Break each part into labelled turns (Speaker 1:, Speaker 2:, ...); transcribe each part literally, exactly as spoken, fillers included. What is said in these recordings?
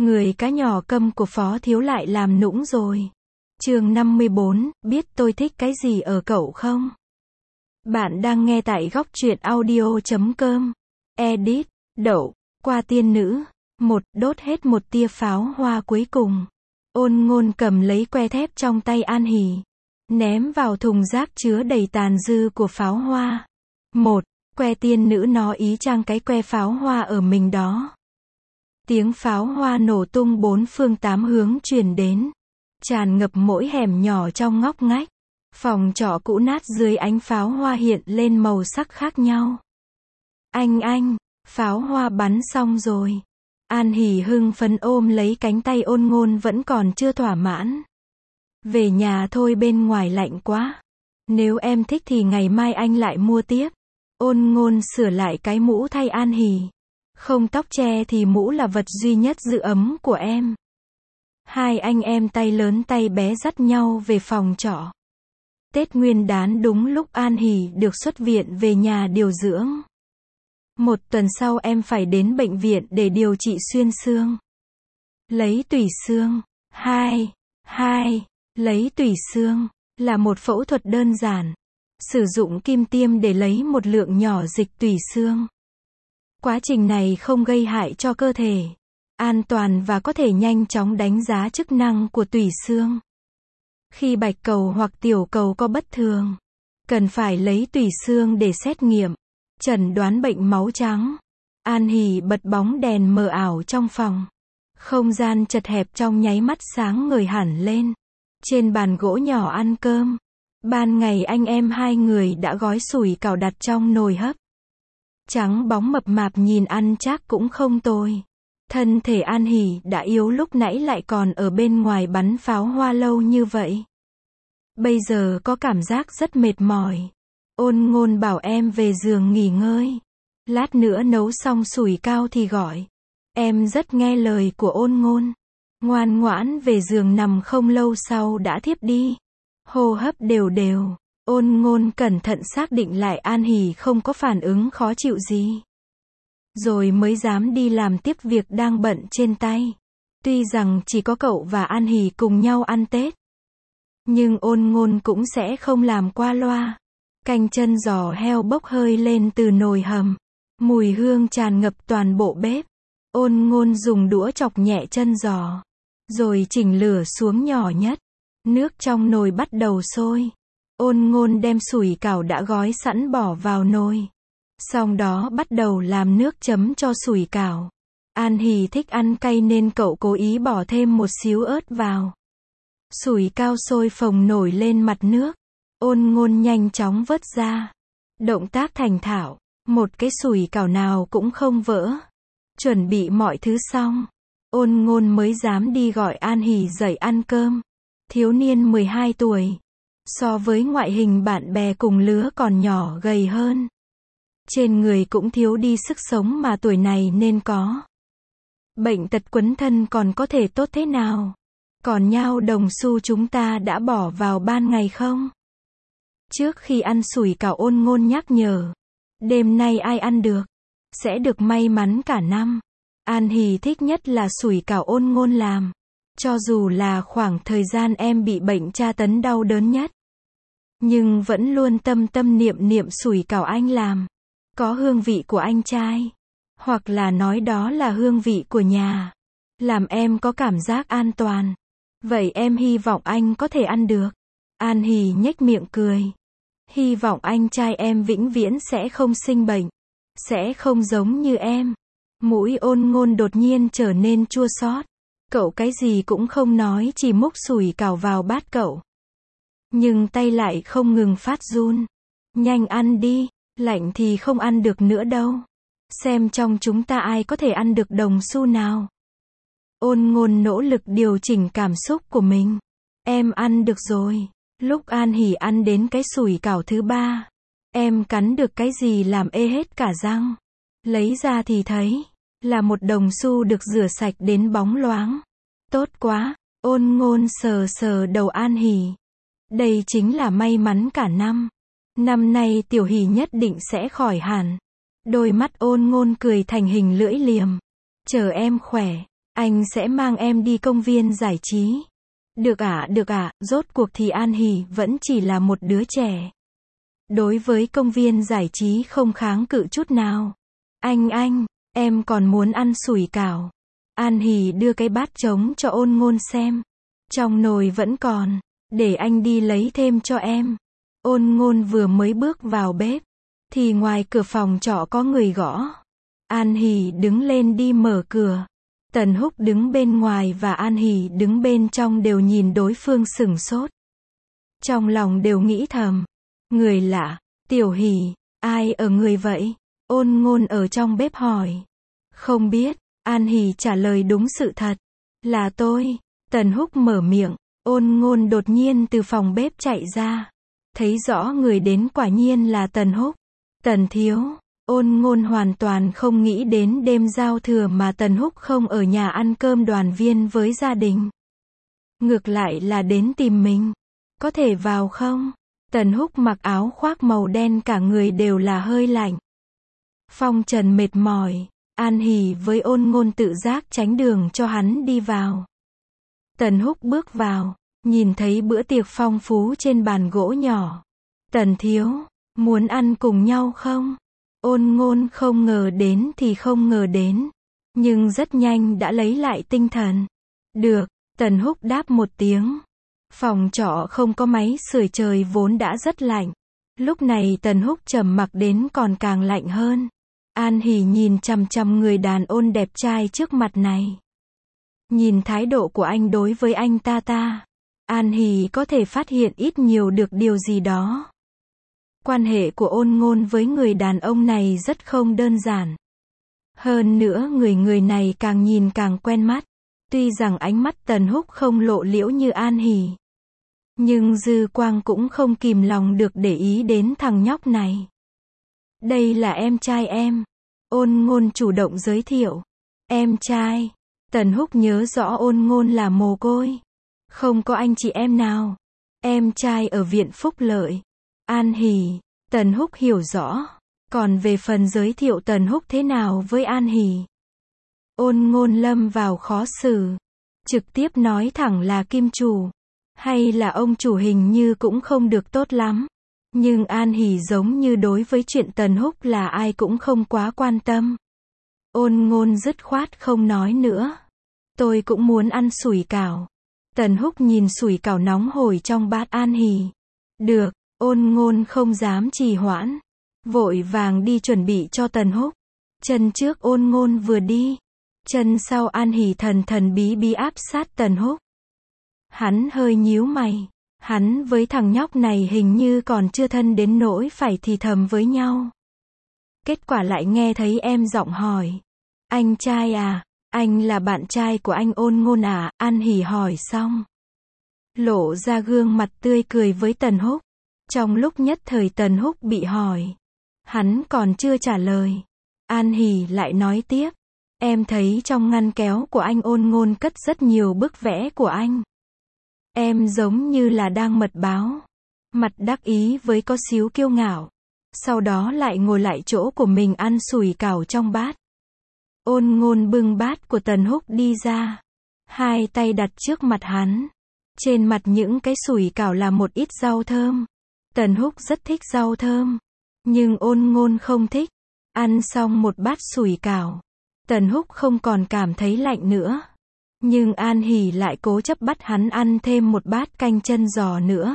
Speaker 1: Người cá nhỏ câm của Phó Thiếu lại làm nũng rồi. Chương năm mươi bốn, biết tôi thích cái gì ở cậu không? Bạn đang nghe tại góc truyện audio chấm com. Edit, đậu, qua tiên nữ. Một, đốt hết một tia pháo hoa cuối cùng. Ôn Ngôn cầm lấy que thép trong tay An Hỷ, ném vào thùng rác chứa đầy tàn dư của pháo hoa. Một, que tiên nữ nó ý chang cái que pháo hoa ở mình đó. Tiếng pháo hoa nổ tung bốn phương tám hướng truyền đến, tràn ngập mỗi hẻm nhỏ trong ngóc ngách. Phòng trọ cũ nát dưới ánh pháo hoa hiện lên màu sắc khác nhau. Anh anh, pháo hoa bắn xong rồi. An Hỷ hưng phấn ôm lấy cánh tay Ôn Ngôn vẫn còn chưa thỏa mãn. Về nhà thôi, bên ngoài lạnh quá. Nếu em thích thì ngày mai anh lại mua tiếp. Ôn Ngôn sửa lại cái mũ thay An Hỷ. Không tóc che thì mũ là vật duy nhất giữ ấm của em. Hai anh em tay lớn tay bé dắt nhau về phòng trọ. Tết Nguyên đán đúng lúc An Hỷ được xuất viện về nhà điều dưỡng. Một tuần sau em phải đến bệnh viện để điều trị xuyên xương. Lấy tủy xương. Hai. Hai. Lấy tủy xương là một phẫu thuật đơn giản. Sử dụng kim tiêm để lấy một lượng nhỏ dịch tủy xương. Quá trình này không gây hại cho cơ thể, an toàn và có thể nhanh chóng đánh giá chức năng của tủy xương. Khi bạch cầu hoặc tiểu cầu có bất thường, cần phải lấy tủy xương để xét nghiệm, chẩn đoán bệnh máu trắng. An Hỷ bật bóng đèn mờ ảo trong phòng. Không gian chật hẹp trong nháy mắt sáng ngời hẳn lên. Trên bàn gỗ nhỏ ăn cơm. Ban ngày anh em hai người đã gói sủi cảo đặt trong nồi hấp. Trắng bóng mập mạp nhìn ăn chắc cũng không tồi. Thân thể An Hỷ đã yếu lúc nãy lại còn ở bên ngoài bắn pháo hoa lâu như vậy. Bây giờ có cảm giác rất mệt mỏi. Ôn Ngôn bảo em về giường nghỉ ngơi. Lát nữa nấu xong sủi cao thì gọi. Em rất nghe lời của Ôn Ngôn. Ngoan ngoãn về giường nằm, không lâu sau đã thiếp đi. Hô hấp đều đều. Ôn Ngôn cẩn thận xác định lại An Hỷ không có phản ứng khó chịu gì. Rồi mới dám đi làm tiếp việc đang bận trên tay. Tuy rằng chỉ có cậu và An Hỷ cùng nhau ăn Tết, nhưng Ôn Ngôn cũng sẽ không làm qua loa. Canh chân giò heo bốc hơi lên từ nồi hầm. Mùi hương tràn ngập toàn bộ bếp. Ôn Ngôn dùng đũa chọc nhẹ chân giò, rồi chỉnh lửa xuống nhỏ nhất. Nước trong nồi bắt đầu sôi. Ôn Ngôn đem sủi cảo đã gói sẵn bỏ vào nồi. Sau đó bắt đầu làm nước chấm cho sủi cảo. An Hỷ thích ăn cay nên cậu cố ý bỏ thêm một xíu ớt vào. Sủi cao sôi phồng nổi lên mặt nước. Ôn Ngôn nhanh chóng vớt ra. Động tác thành thạo. Một cái sủi cảo nào cũng không vỡ. Chuẩn bị mọi thứ xong, Ôn Ngôn mới dám đi gọi An Hỷ dậy ăn cơm. Thiếu niên mười hai tuổi. So với ngoại hình bạn bè cùng lứa còn nhỏ gầy hơn. Trên người cũng thiếu đi sức sống mà tuổi này nên có. Bệnh tật quấn thân còn có thể tốt thế nào? Còn nhao đồng xu chúng ta đã bỏ vào ban ngày không? Trước khi ăn sủi cảo, Ôn Ngôn nhắc nhở. Đêm nay ai ăn được, sẽ được may mắn cả năm. An Hỷ thích nhất là sủi cảo Ôn Ngôn làm. Cho dù là khoảng thời gian em bị bệnh tra tấn đau đớn nhất, nhưng vẫn luôn tâm tâm niệm niệm sủi cảo anh làm. Có hương vị của anh trai. Hoặc là nói đó là hương vị của nhà. Làm em có cảm giác an toàn. Vậy em hy vọng anh có thể ăn được. An Hỷ nhếch miệng cười. Hy vọng anh trai em vĩnh viễn sẽ không sinh bệnh. Sẽ không giống như em. Mũi Ôn Ngôn đột nhiên trở nên chua xót. Cậu cái gì cũng không nói, chỉ múc sủi cảo vào bát cậu. Nhưng tay lại không ngừng phát run. Nhanh ăn đi, lạnh thì không ăn được nữa đâu. Xem trong chúng ta ai có thể ăn được đồng xu nào. Ôn Ngôn nỗ lực điều chỉnh cảm xúc của mình. Em ăn được rồi. Lúc An Hỷ ăn đến cái sủi cảo thứ ba, em cắn được cái gì làm ê hết cả răng. Lấy ra thì thấy là một đồng xu được rửa sạch đến bóng loáng. Tốt quá. Ôn Ngôn sờ sờ đầu An Hỷ. Đây chính là may mắn cả năm. Năm nay Tiểu Hỷ nhất định sẽ khỏi hẳn. Đôi mắt Ôn Ngôn cười thành hình lưỡi liềm. Chờ em khỏe, Anh sẽ mang em đi công viên giải trí. Được ạ, được ạ, rốt cuộc thì An Hỷ vẫn chỉ là một đứa trẻ. Đối với công viên giải trí không kháng cự chút nào. Anh anh, em còn muốn ăn sủi cảo. An Hỷ đưa cái bát trống cho Ôn Ngôn xem. Trong nồi vẫn còn, để anh đi lấy thêm cho em. Ôn Ngôn vừa mới bước vào bếp, thì ngoài cửa phòng trọ có người gõ. An Hỷ đứng lên đi mở cửa. Tần Húc đứng bên ngoài và An Hỷ đứng bên trong đều nhìn đối phương sửng sốt. Trong lòng đều nghĩ thầm, người lạ, Tiểu Hỷ, ai ở người vậy? Ôn Ngôn ở trong bếp hỏi. Không biết, An Hỷ trả lời đúng sự thật. Là tôi. Tần Húc mở miệng, Ôn Ngôn đột nhiên từ phòng bếp chạy ra. Thấy rõ người đến quả nhiên là Tần Húc. Tần thiếu. Ôn Ngôn hoàn toàn không nghĩ đến đêm giao thừa mà Tần Húc không ở nhà ăn cơm đoàn viên với gia đình. Ngược lại là đến tìm mình. Có thể vào không? Tần Húc mặc áo khoác màu đen cả người đều là hơi lạnh. Phong trần mệt mỏi. An Hỷ với Ôn Ngôn tự giác tránh đường cho hắn đi vào. Tần Húc bước vào, nhìn thấy bữa tiệc phong phú trên bàn gỗ nhỏ. Tần thiếu, muốn ăn cùng nhau không? Ôn Ngôn không ngờ đến thì không ngờ đến, nhưng rất nhanh đã lấy lại tinh thần. Được, Tần Húc đáp một tiếng. Phòng trọ không có máy sưởi, trời vốn đã rất lạnh. Lúc này Tần Húc trầm mặc đến còn càng lạnh hơn. An Hỷ nhìn chằm chằm người đàn ông đẹp trai trước mặt này. Nhìn thái độ của anh đối với anh ta ta, An Hỷ có thể phát hiện ít nhiều được điều gì đó. Quan hệ của Ôn Ngôn với người đàn ông này rất không đơn giản. Hơn nữa người người này càng nhìn càng quen mắt. Tuy rằng ánh mắt Tần Húc không lộ liễu như An Hỷ, nhưng dư quang cũng không kìm lòng được để ý đến thằng nhóc này. Đây là em trai em. Ôn Ngôn chủ động giới thiệu. Em trai. Tần Húc nhớ rõ Ôn Ngôn là mồ côi. Không có anh chị em nào. Em trai ở viện phúc lợi. An Hỷ. Tần Húc hiểu rõ. Còn về phần giới thiệu Tần Húc thế nào với An Hỷ, Ôn Ngôn lâm vào khó xử. Trực tiếp nói thẳng là kim chủ. Hay là ông chủ hình như cũng không được tốt lắm. Nhưng An Hỷ giống như đối với chuyện Tần Húc là ai cũng không quá quan tâm. Ôn Ngôn dứt khoát không nói nữa. Tôi cũng muốn ăn sủi cảo. Tần Húc nhìn sủi cảo nóng hổi trong bát An Hỷ. Được, Ôn Ngôn không dám trì hoãn. Vội vàng đi chuẩn bị cho Tần Húc. Chân trước Ôn Ngôn vừa đi. Chân sau An Hỷ thần thần bí bí áp sát Tần Húc. Hắn hơi nhíu mày. Hắn với thằng nhóc này hình như còn chưa thân đến nỗi phải thì thầm với nhau. Kết quả lại nghe thấy em giọng hỏi. Anh trai à, anh là bạn trai của anh Ôn Ngôn à? An Hỷ hỏi xong, lộ ra gương mặt tươi cười với Tần Húc. Trong lúc nhất thời Tần Húc bị hỏi, hắn còn chưa trả lời. An Hỷ lại nói tiếp. Em thấy trong ngăn kéo của anh Ôn Ngôn cất rất nhiều bức vẽ của anh. Em giống như là đang mật báo. Mặt đắc ý với có xíu kiêu ngạo. Sau đó lại ngồi lại chỗ của mình ăn sủi cảo trong bát. Ôn Ngôn bưng bát của Tần Húc đi ra. Hai tay đặt trước mặt hắn. Trên mặt những cái sủi cảo là một ít rau thơm. Tần Húc rất thích rau thơm. Nhưng Ôn Ngôn không thích. Ăn xong một bát sủi cảo, Tần Húc không còn cảm thấy lạnh nữa. Nhưng An Hỷ lại cố chấp bắt hắn ăn thêm một bát canh chân giò nữa.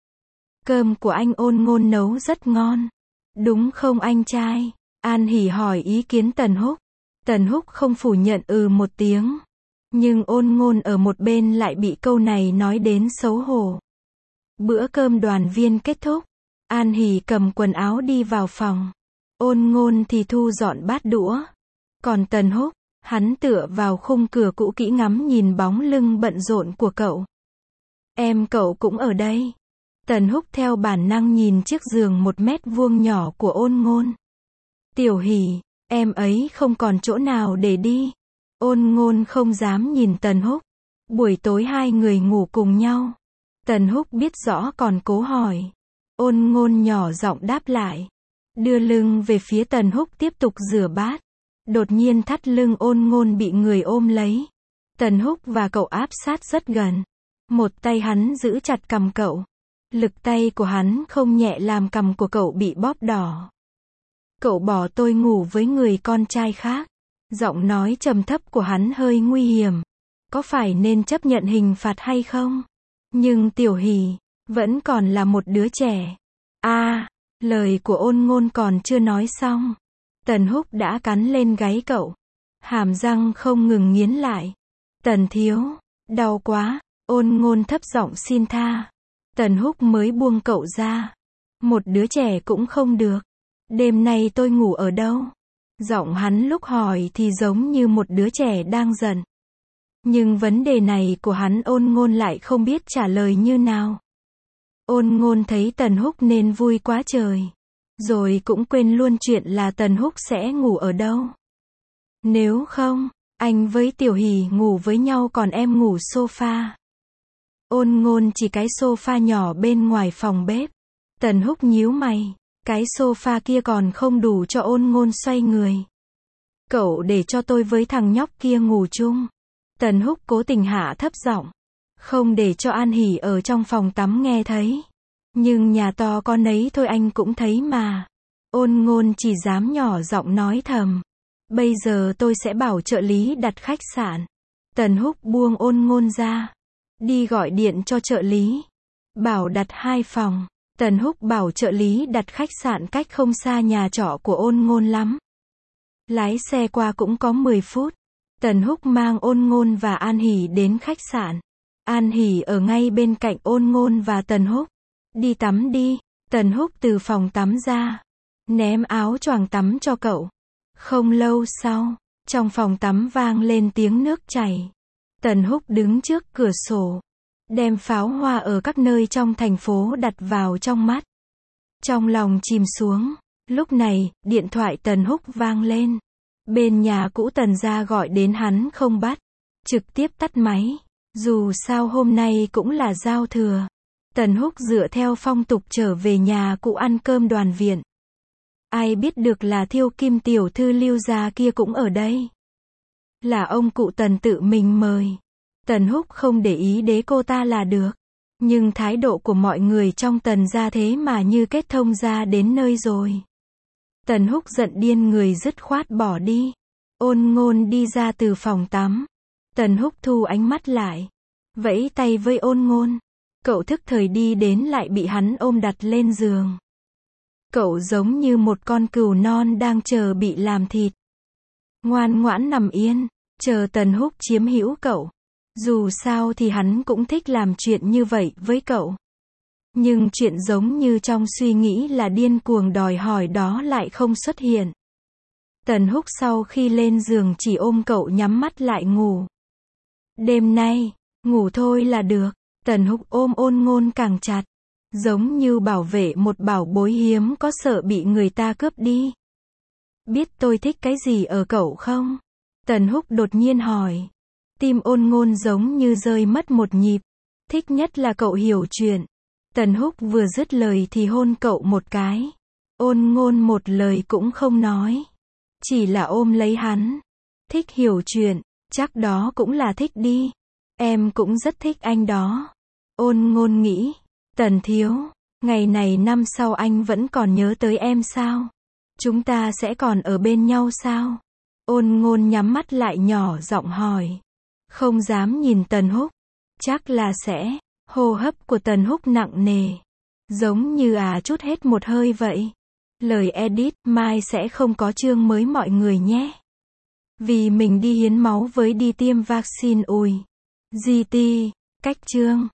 Speaker 1: Cơm của anh Ôn Ngôn nấu rất ngon. Đúng không anh trai? An Hỷ hỏi ý kiến Tần Húc. Tần Húc không phủ nhận ừ một tiếng. Nhưng Ôn Ngôn ở một bên lại bị câu này nói đến xấu hổ. Bữa cơm đoàn viên kết thúc. An Hỷ cầm quần áo đi vào phòng. Ôn Ngôn thì thu dọn bát đũa. Còn Tần Húc, hắn tựa vào khung cửa cũ kỹ ngắm nhìn bóng lưng bận rộn của cậu. Em cậu cũng ở đây. Tần Húc theo bản năng nhìn chiếc giường một mét vuông nhỏ của Ôn Ngôn. Tiểu Hỷ, em ấy không còn chỗ nào để đi. Ôn Ngôn không dám nhìn Tần Húc. Buổi tối hai người ngủ cùng nhau. Tần Húc biết rõ còn cố hỏi. Ôn Ngôn nhỏ giọng đáp lại. Đưa lưng về phía Tần Húc tiếp tục rửa bát. Đột nhiên thắt lưng Ôn Ngôn bị người ôm lấy. Tần Húc và cậu áp sát rất gần. Một tay hắn giữ chặt cằm cậu. Lực tay của hắn không nhẹ làm cằm của cậu bị bóp đỏ. Cậu bỏ tôi ngủ với người con trai khác. Giọng nói trầm thấp của hắn hơi nguy hiểm. Có phải nên chấp nhận hình phạt hay không? Nhưng Tiểu Hỷ vẫn còn là một đứa trẻ. A, à, lời của Ôn Ngôn còn chưa nói xong. Tần Húc đã cắn lên gáy cậu. Hàm răng không ngừng nghiến lại. Tần thiếu, đau quá. Ôn Ngôn thấp giọng xin tha. Tần Húc mới buông cậu ra. Một đứa trẻ cũng không được. Đêm nay tôi ngủ ở đâu? Giọng hắn lúc hỏi thì giống như một đứa trẻ đang giận. Nhưng vấn đề này của hắn Ôn Ngôn lại không biết trả lời như nào. Ôn Ngôn thấy Tần Húc nên vui quá trời. Rồi cũng quên luôn chuyện là Tần Húc sẽ ngủ ở đâu. Nếu không, anh với Tiểu Hỷ ngủ với nhau còn em ngủ sofa. Ôn Ngôn chỉ cái sofa nhỏ bên ngoài phòng bếp. Tần Húc nhíu mày. Cái sofa kia còn không đủ cho Ôn Ngôn xoay người. Cậu để cho tôi với thằng nhóc kia ngủ chung. Tần Húc cố tình hạ thấp giọng. Không để cho An Hỷ ở trong phòng tắm nghe thấy. Nhưng nhà to con nấy thôi anh cũng thấy mà. Ôn Ngôn chỉ dám nhỏ giọng nói thầm. Bây giờ tôi sẽ bảo trợ lý đặt khách sạn. Tần Húc buông Ôn Ngôn ra. Đi gọi điện cho trợ lý. Bảo đặt hai phòng. Tần Húc bảo trợ lý đặt khách sạn cách không xa nhà trọ của Ôn Ngôn lắm. Lái xe qua cũng có mười phút. Tần Húc mang Ôn Ngôn và An Hỷ đến khách sạn. An Hỷ ở ngay bên cạnh Ôn Ngôn và Tần Húc. Đi tắm đi. Tần Húc từ phòng tắm ra. Ném áo choàng tắm cho cậu. Không lâu sau, trong phòng tắm vang lên tiếng nước chảy. Tần Húc đứng trước cửa sổ. Đem pháo hoa ở các nơi trong thành phố đặt vào trong mắt. Trong lòng chìm xuống. Lúc này, điện thoại Tần Húc vang lên. Bên nhà cũ Tần gia gọi đến hắn không bắt. Trực tiếp tắt máy. Dù sao hôm nay cũng là giao thừa. Tần Húc dựa theo phong tục trở về nhà cũ ăn cơm đoàn viên. Ai biết được là Thiêu Kim tiểu thư Lưu gia kia cũng ở đây. Là ông cụ Tần tự mình mời. Tần Húc không để ý đế cô ta là được. Nhưng thái độ của mọi người trong Tần gia thế mà như kết thông ra đến nơi rồi. Tần Húc giận điên người dứt khoát bỏ đi. Ôn Ngôn đi ra từ phòng tắm. Tần Húc thu ánh mắt lại. Vẫy tay với Ôn Ngôn. Cậu thức thời đi đến lại bị hắn ôm đặt lên giường. Cậu giống như một con cừu non đang chờ bị làm thịt. Ngoan ngoãn nằm yên, chờ Tần Húc chiếm hữu cậu. Dù sao thì hắn cũng thích làm chuyện như vậy với cậu. Nhưng chuyện giống như trong suy nghĩ là điên cuồng đòi hỏi đó lại không xuất hiện. Tần Húc sau khi lên giường chỉ ôm cậu nhắm mắt lại ngủ. Đêm nay, ngủ thôi là được. Tần Húc ôm Ôn Ngôn càng chặt. Giống như bảo vệ một bảo bối hiếm có sợ bị người ta cướp đi. Biết tôi thích cái gì ở cậu không? Tần Húc đột nhiên hỏi. Tim Ôn Ngôn giống như rơi mất một nhịp. Thích nhất là cậu hiểu chuyện. Tần Húc vừa dứt lời thì hôn cậu một cái. Ôn Ngôn một lời cũng không nói. Chỉ là ôm lấy hắn. Thích hiểu chuyện, chắc đó cũng là thích đi. Em cũng rất thích anh đó. Ôn Ngôn nghĩ. Tần thiếu, ngày này năm sau anh vẫn còn nhớ tới em sao? Chúng ta sẽ còn ở bên nhau sao? Ôn Ngôn nhắm mắt lại nhỏ giọng hỏi. Không dám nhìn Tần Húc. Chắc là sẽ. Hô hấp của Tần Húc nặng nề. Giống như à chút hết một hơi vậy. Lời edit, mai sẽ không có chương mới mọi người nhé. Vì mình đi hiến máu với đi tiêm vaccine ui. giê tê, cách chương.